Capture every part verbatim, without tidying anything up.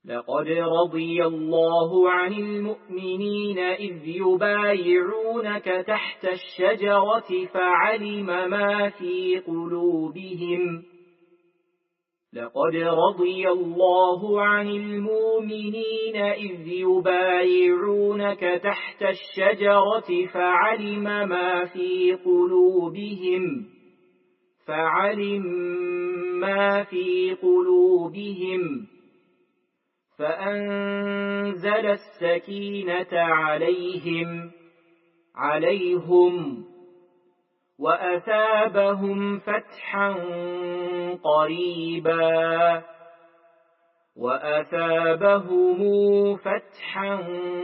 لقد رضي الله عن المؤمنين إذ يبايعونك تحت الشجرة فعلم ما في قلوبهم لقد رضي الله عن المؤمنين إذ يبايعونك تحت الشجرة فعلم ما في قلوبهم فعلم ما في قلوبهم فأنزل السكينة عليهم عليهم وأثابهم فتحا قريبا وأثابهم فتحا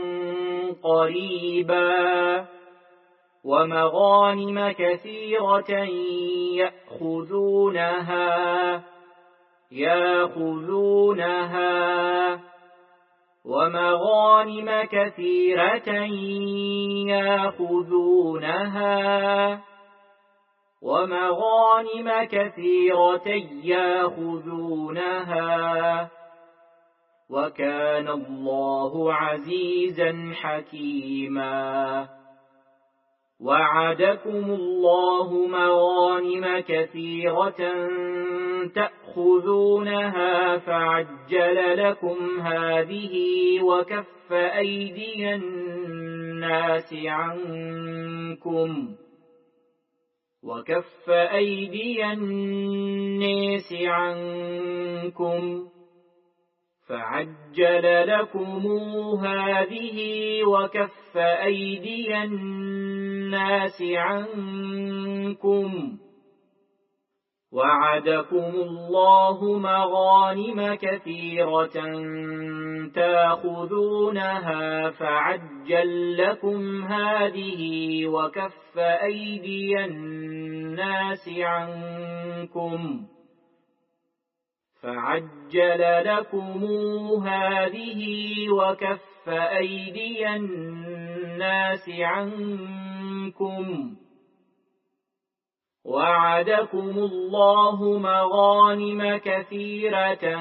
قريبا ومغانم كثيرة يأخذونها يأخذونها ومغانم كثيرة يأخذونها ومغانم كثيرة يأخذونها وكان الله عزيزا حكيما وعدكم الله مغانم كثيرة تأخذونها فعجل لكم هذه وكف أيدي الناس عنكم وكف أيدي الناس عنكم فعجل لكم هذه وكف أيدي الناس عنكم وعدكم الله مغانم كثيرة تأخذونها فعجل لكم هذه وكف أيدي الناس عنكم فعجل لكم هذه وكف أيدي الناس عنكم وعدكم الله مغانم كثيرة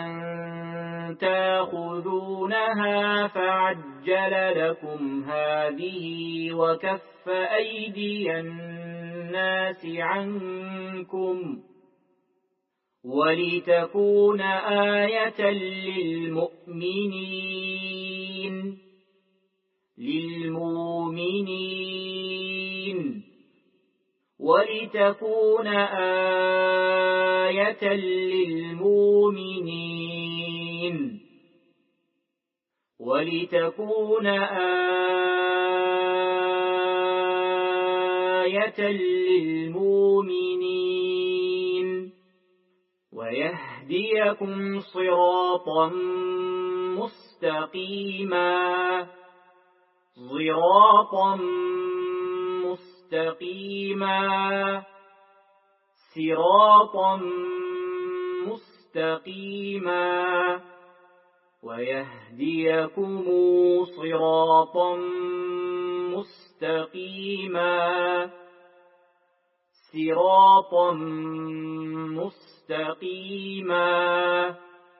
تأخذونها فعجل لكم هذه وكف أيدي الناس عنكم ولتكون آية للمؤمنين للمؤمنين ولتكون آية للمؤمنين ولتكون آية للمؤمنين ويهديكم صراطا مستقيما صراطا مستقيما صراطا مستقيما ويهديكم صراطا مستقيما صراطا مستقيما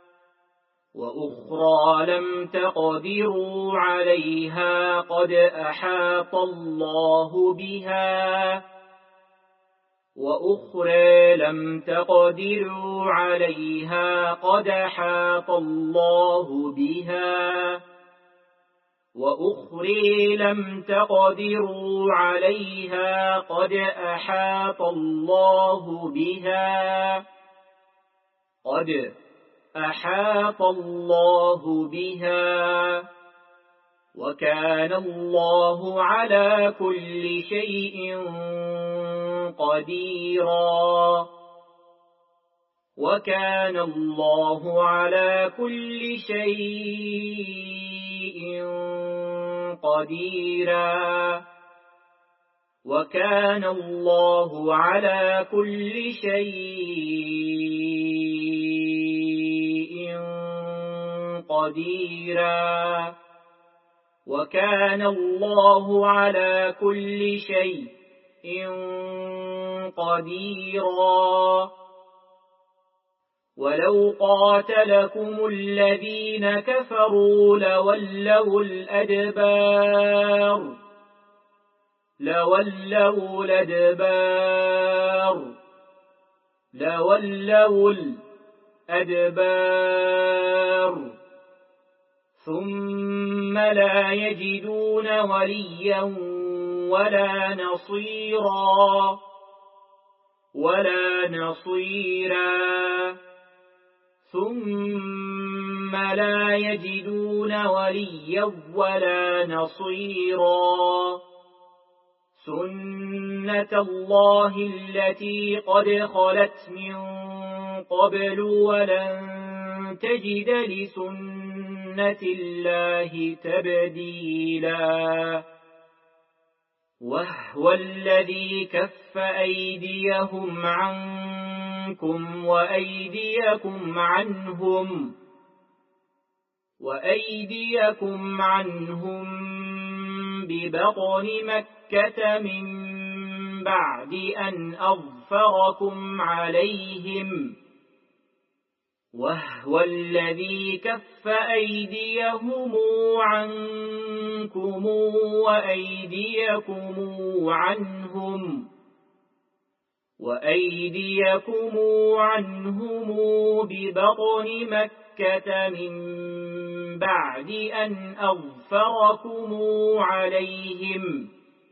وأخرى لم تقدروا عليها قد أحاط الله بها وأخرى لم تقدروا عليها قد أحاط الله بها وأخرى لم تقدروا عليها قد أحاط الله بها قد أحاط الله بها وكان الله على كل شيء قديرا وكان الله على كل شيء قديرا وكان الله على كل شيء قديرا وكان الله على كل شيء قديرا ولو قاتلكم الذين كفروا لولوا الأدبار لولوا الأدبار لولوا الأدبار ثم لا يجدون وليا ولا نصيرا ولا نصيرا ثم لا يجدون وليا ولا نصيرا سنة الله التي قد خلت من قبل ولن تجد لسنة الله تبديلا وهو الذي كف أيديهم عنكم وأيديكم عنهم وأيديكم عنهم ببطن مكة من بعد أن أظفركم عليهم وهو الذي كف أيديهم عنكم وأيديكم عنهم وأيديكم عنهم ببطن مكة من بعد أن أظفركم عليهم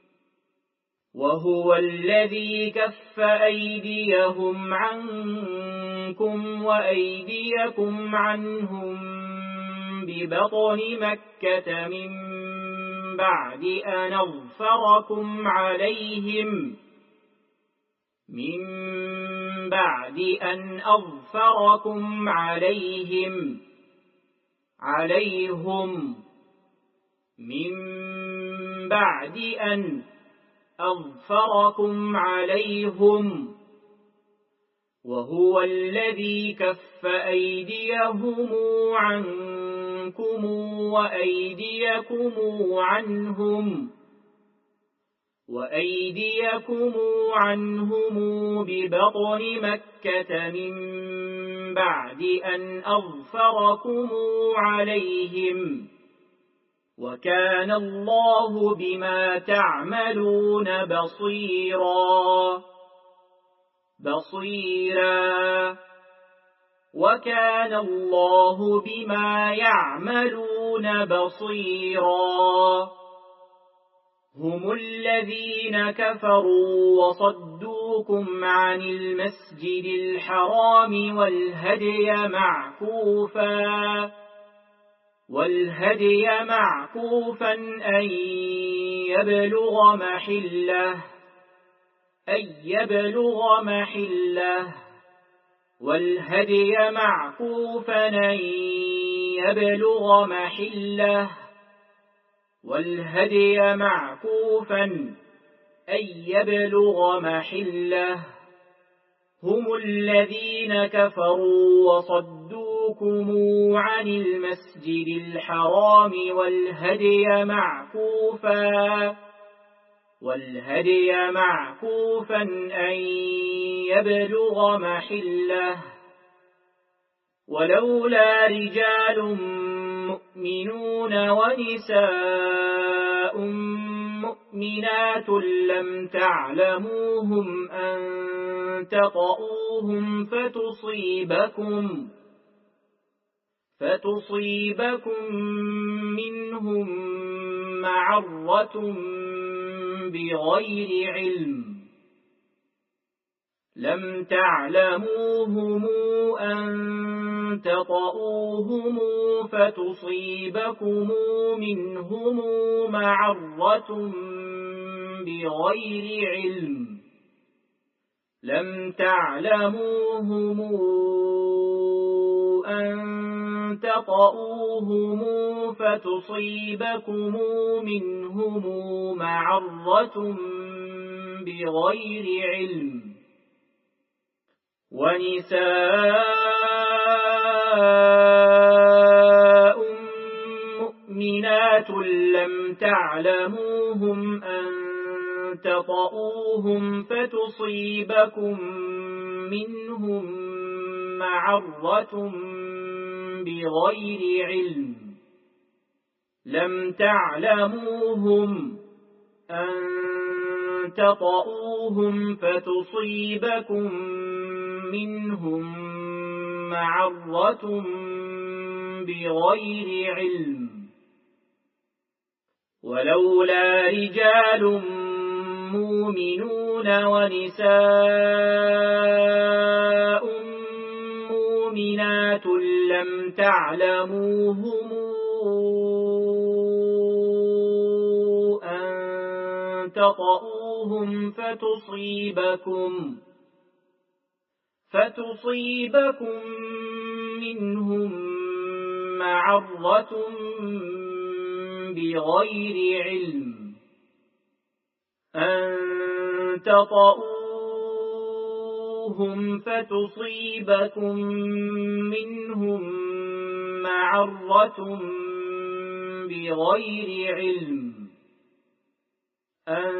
وهو الذي كف أيديهم عنكم وأيديكم عنهم ببطن مكة من بعد أن أظفركم عليهم من بعد أن أظفركم عليهم عليهم من بعد أن أظفركم عليهم وهو الذي كف أيديهم عنكم وأيديكم عنهم وأيديكم عنهم ببطن مكة من بعد أن أظفركم عليهم وكان الله بما تعملون بصيرا بصيرا وكان الله بما يعملون بصيرا هم الذين كفروا وصدوكم عن المسجد الحرام والهدي معكوفا والهدي معكوفا أن يبلغ محله أن يبلغ محله والهدي معكوفا أن يبلغ محله والهدي معكوفا أن يبلغ محله هم الذين كفروا وصدوكم عن المسجد الحرام والهدي معكوفا والهدي معكوفا أن يبلغ محله ولولا رجال مؤمنون ونساء مؤمنات لم تعلموهم أن تطؤوهم فتصيبكم فتصيبكم منهم معرة بغير علم لم تعلموهم أن تطؤوهم فتصيبكم منهم معرة بغير علم لم تعلموهم أن تطؤوهم فتصيبكم منهم معرة بغير علم ونساء مؤمنات لم تعلموهم أن تطؤوهم فتصيبكم منهم معرة بغير علم لم تعلموهم أن تطؤوهم فتصيبكم منهم معرة بغير علم ولولا رجال مؤمنون ونساء مؤمنات لم تعلموهم أن تطؤوهم فتصيبكم فتصيبكم منهم معرة بغير علم أن تطؤوهم فتصيبكم منهم معرة بغير علم أن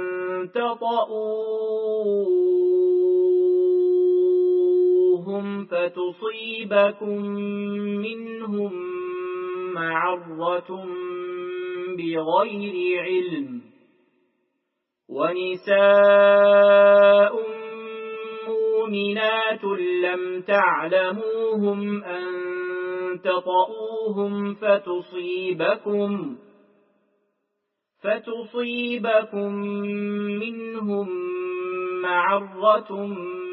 تطؤوهم فتصيبكم منهم معرة بغير علم ونساء مؤمنات لم تعلموهم أن تطؤوهم فتصيبكم فتصيبكم منهم معرة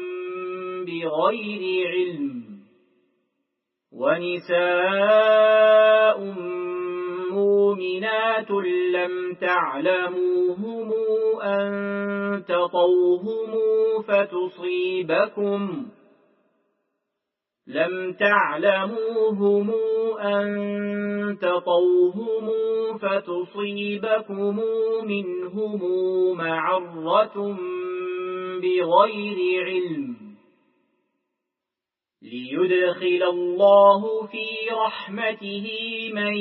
بغير علم ونساء مؤمنات لم تعلموهم أن تطؤوهم فتصيبكم لم تعلموهم أن تطؤوهم فتصيبكم منهم معرة بغير علم ليدخل الله في رحمته من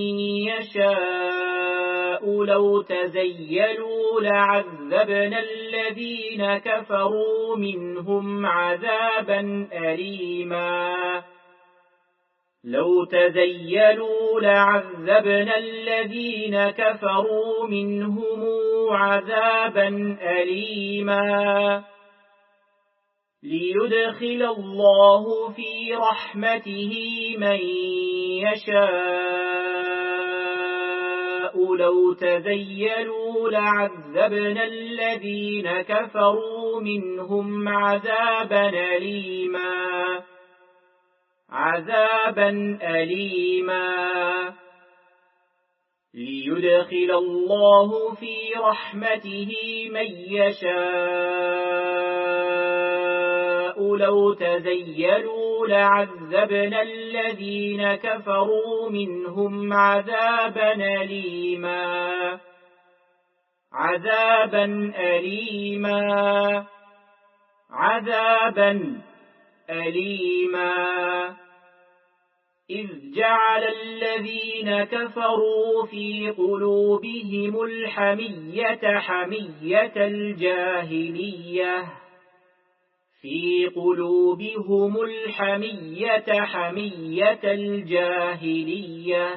يشاء لو تزيلوا لعذبنا الذين كفروا منهم عذابا أليما لو تزيلوا لعذبنا الذين كفروا منهم عذابا أليما ليدخل الله في رحمته من يشاء لو تزيلوا لعذبنا الذين كفروا منهم عذابا أليما عذابا أليما ليدخل الله في رحمته من يشاء لو تزيلوا لعذبنا الذين كفروا منهم عذابا أليما عذابا أليما عذابا أليما إذ جعل الذين كفروا في قلوبهم الحمية حمية الجاهلية في قلوبهم الحمية حمية الجاهلية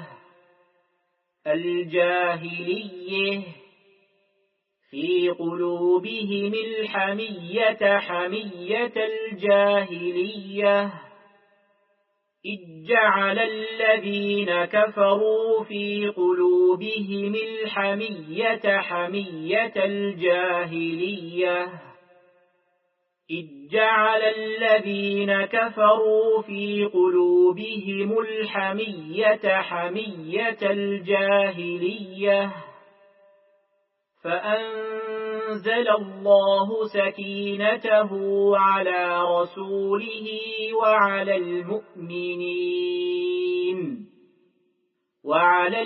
الجاهلية في قلوبهم الحمية حمية الجاهلية إذ جعل الذين كفروا في قلوبهم الحمية حمية الجاهلية إذ جعل الذين كفروا في قلوبهم الحمية حمية الجاهلية فأنزل الله سكينته على رسوله وعلى المؤمنين وعلى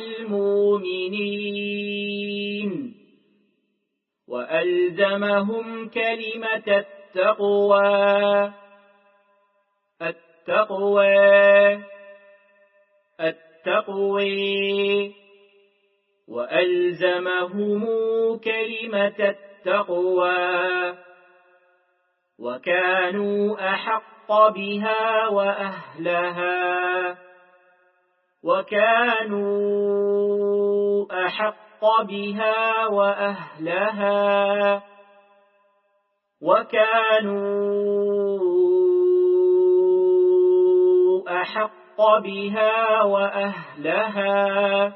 المؤمنين وألزمهم كلمة التقوى التقوى التقوى وألزمهم كلمة التقوى وكانوا أحق بها وأهلها وكانوا أحق بها وأهلها وكانوا أحق بها وأهلها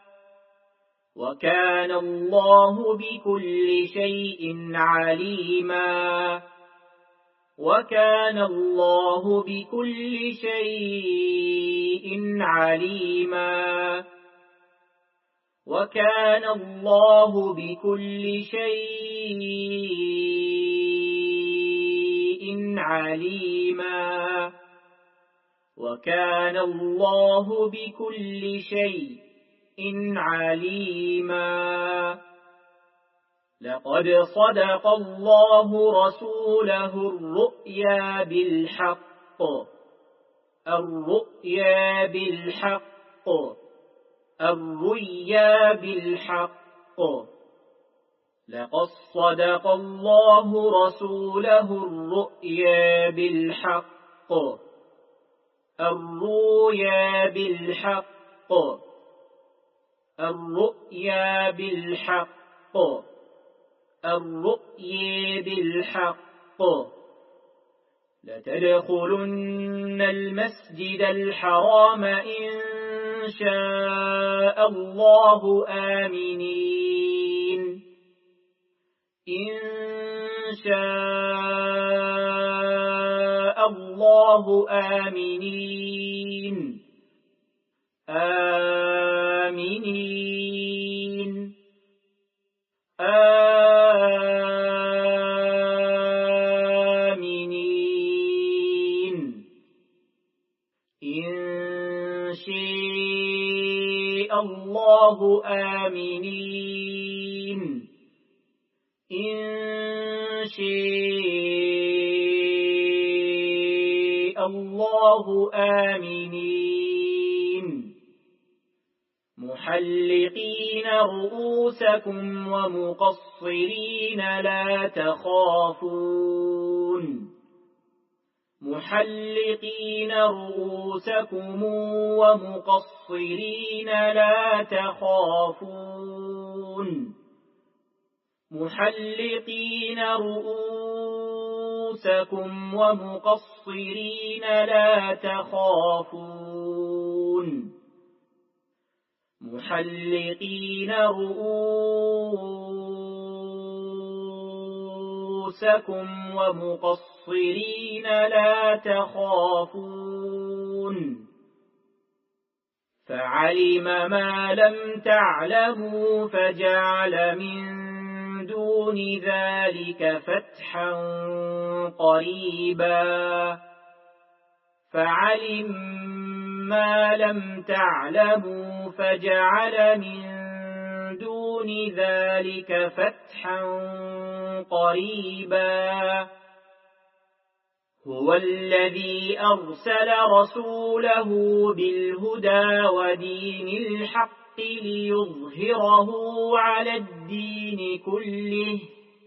وكان الله بكل شيء عليما وكان الله بكل شيء عليما وكان الله بكل شيء عليما وكان الله بكل شيء عليما لقد صدق الله رسوله الرؤيا بالحق الرؤيا بالحق الرؤيا بالحق لقد صدق الله رسوله الرؤيا بالحق الرؤيا بالحق الرؤيا بالحق الرؤيا بالحق لتدخلن المسجد الحرام إن شاء الله آمنين إن شاء الله آمنين آمنين آمنين إن شاء الله آمنين إن شاء الله آمنين محلقين رؤوسكم ومقصرين لا تخافون محلقين رؤوسكم ومقصرين لا تخافون محلقين رؤوسكم ومقصرين لا تخافون محلقين رؤوسكم ومقصرين لا تخافون فعلم ما لم تعلموا فجعل من دون ذلك فتحا قريبا فعلم ما لم تعلموا فجعل من دون ذلك فتحا قريبا هو الذي أرسل رسوله بالهدى ودين الحق ليظهره على الدين كله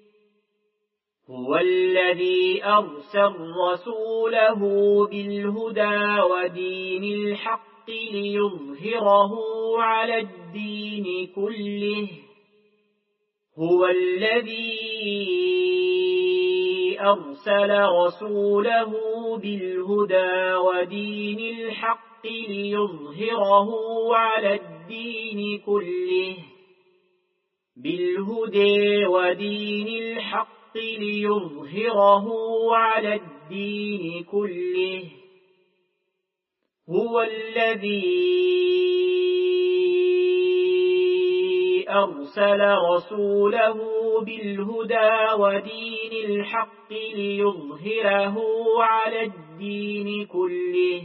هو الذي أرسل رسوله بالهدى ودين الحق ليظهره على الدين كله هو الذي أرسل رسوله بالهدى ودين الحق ليظهره على الدين كله بالهدى ودين الحق ليظهره على الدين كله هو الذي أرسل رسوله بالهدى ودين الحق ليظهره على الدين كله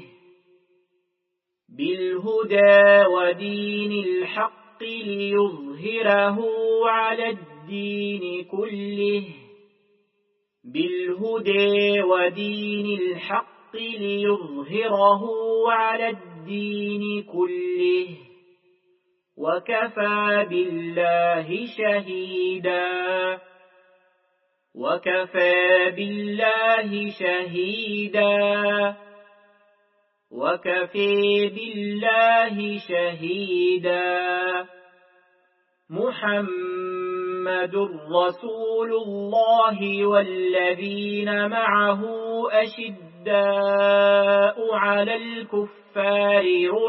بالهدى ودين الحق ليظهره على الدين كله بالهدى ودين الحق ليظهره على الدين كله وكفى بالله شهيدا وكفى بالله شهيدا وكفى بالله شهيدا محمد رسول الله والذين معه أشداء على الكفار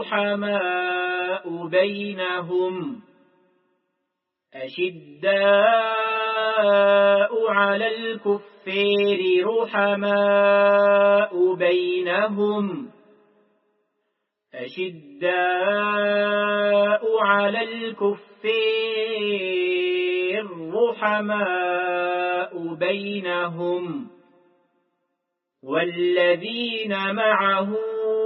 رحماء بينهم أشداء على الكفار رحماء بينهم أشداء على الكفار رحماء بينهم والذين معه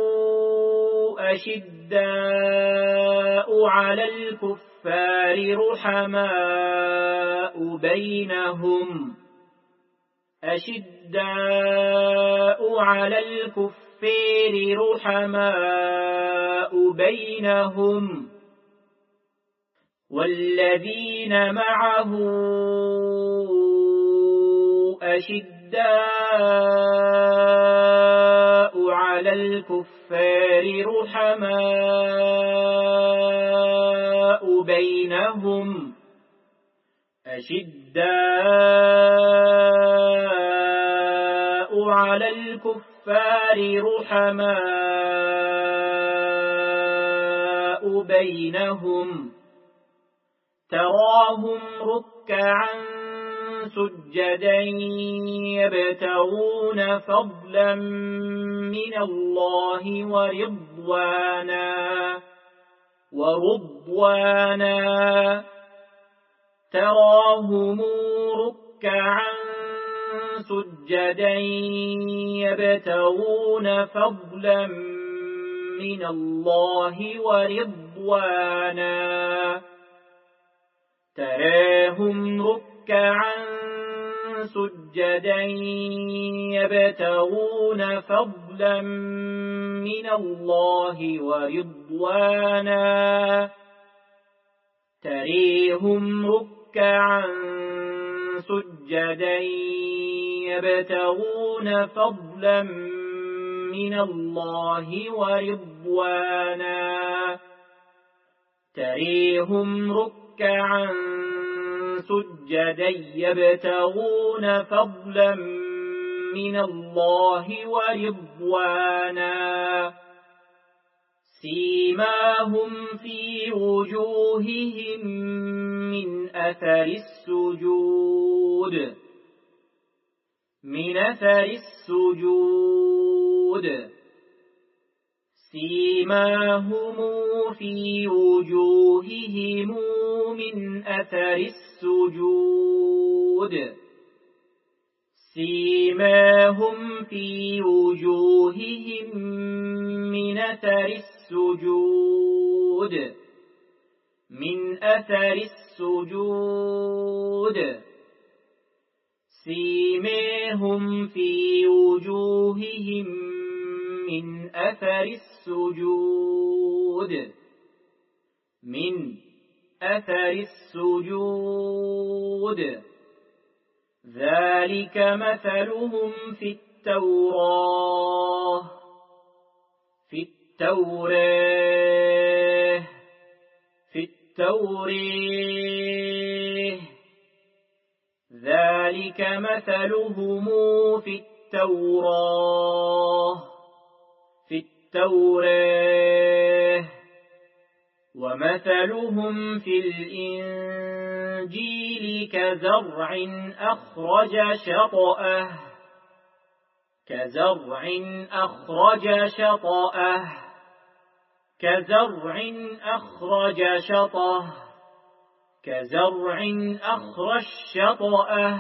أشداء على الكفار رحماء بينهم أشداء على الكفار رحماء بينهم والذين معه أشداء على الكفار رحماء بينهم أشداء على الكفار رحماء بينهم تراهم ركعا سجدا يبتغون فضلا من الله ورضوانا ورضوانا تراهم ركعا سجدا يبتغون فضلا من الله ورضوانا تراهم ركعا سجدا يبتغون فضلا من الله ورضوانا تريهم ركعا سجدا يبتغون فضلا من الله ورضوانا تريهم ركعا سجدا يبتغون فضلا من الله ورضوانا سيماهم في وجوههم من أثر السجود من أثر السجود سيماهم في وجوههم من أثر السجود سيماهم في وجوههم من أثر السجود من أثر السجود سيماهم في وجوههم من أثر السجود من أثر السجود ذلك مثلهم في التوراة في التوراة في التوراة ذلك مثلهم في التوراة في التوراة ومثلهم في الإنجيل كزرع أخرج شطأه كزرع أخرج شطأه كزرع أخرج شطأه كزرع أخرج شطأه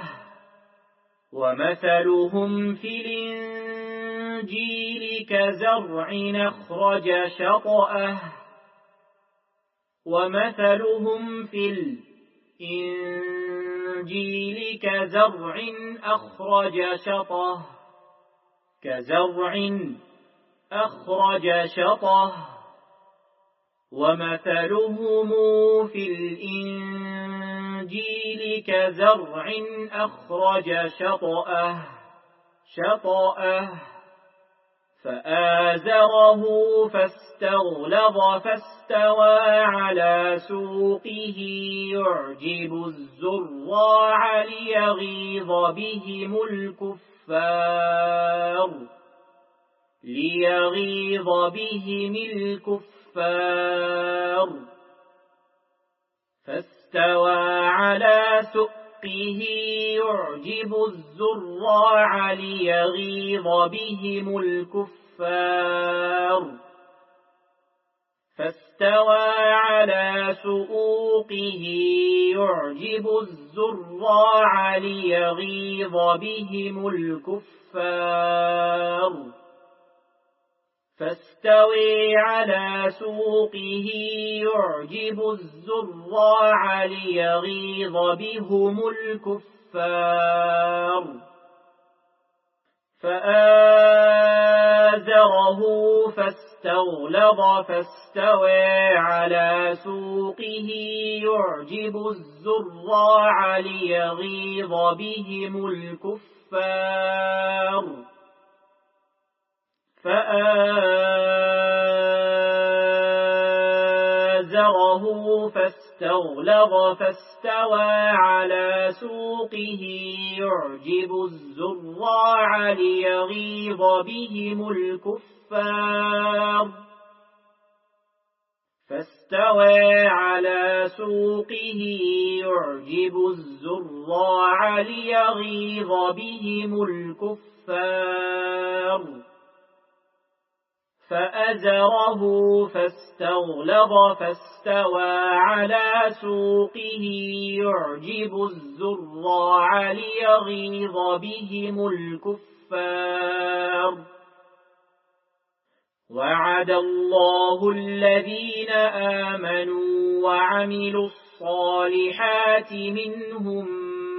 ومثلهم في الإنجيل كزرع أخرج شطأه ومثلهم في الإنجيل كزرع أخرج شطأه كزرع أخرج شطأه ومثلهم في الإنجيل الإنجيل كزرع أخرج شطأه شطأه فآزره فاستغلظ فاستوى على سوقه يعجب الزراع ليغيظ بهم الكفار ليغيظ بهم الكفار فاستوى على سوقه يعجب الزراع ليغيظ بهم الكفار فاستوى على سوقه يعجب الزراع ليغيظ بهم الكفار فاستوي على سوقه يعجب الزراع ليغيظ بهم الكفار فآزره فاستغلظ فاستوى على سوقه يعجب الزراع ليغيظ بهم الكفار فآزره فاستغلظ فاستوى على سوقه يعجب الزراع ليغيظ بهم الكفار فاستوى على سوقه يعجب الزراع ليغيظ بهم الكفار فأزره فاستغلظ فاستوى على سوقه يعجب الزراع ليغيظ بهم الكفار وعد الله الذين آمنوا وعملوا الصالحات منهم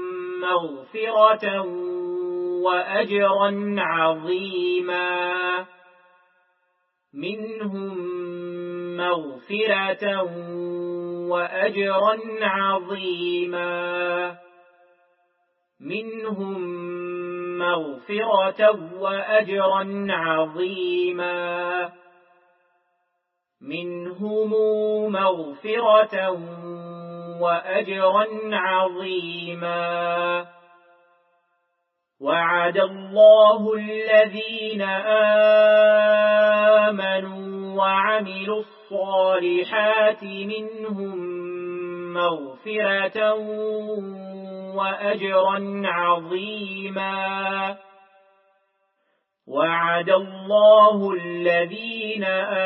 مغفرة وأجرا عظيما منهم مغفرة وأجرا عظيما منهم مغفرة وأجرا عظيما منهم مغفرة وأجرا عظيما وعد الله الذين آمنوا وعملوا الصالحات منهم مغفرة وأجرا عظيما وعد الله الذين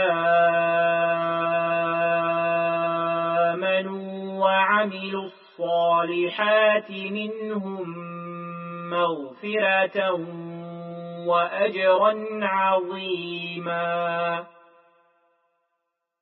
آمنوا وعملوا الصالحات منهم مغفرة وأجرا عظيما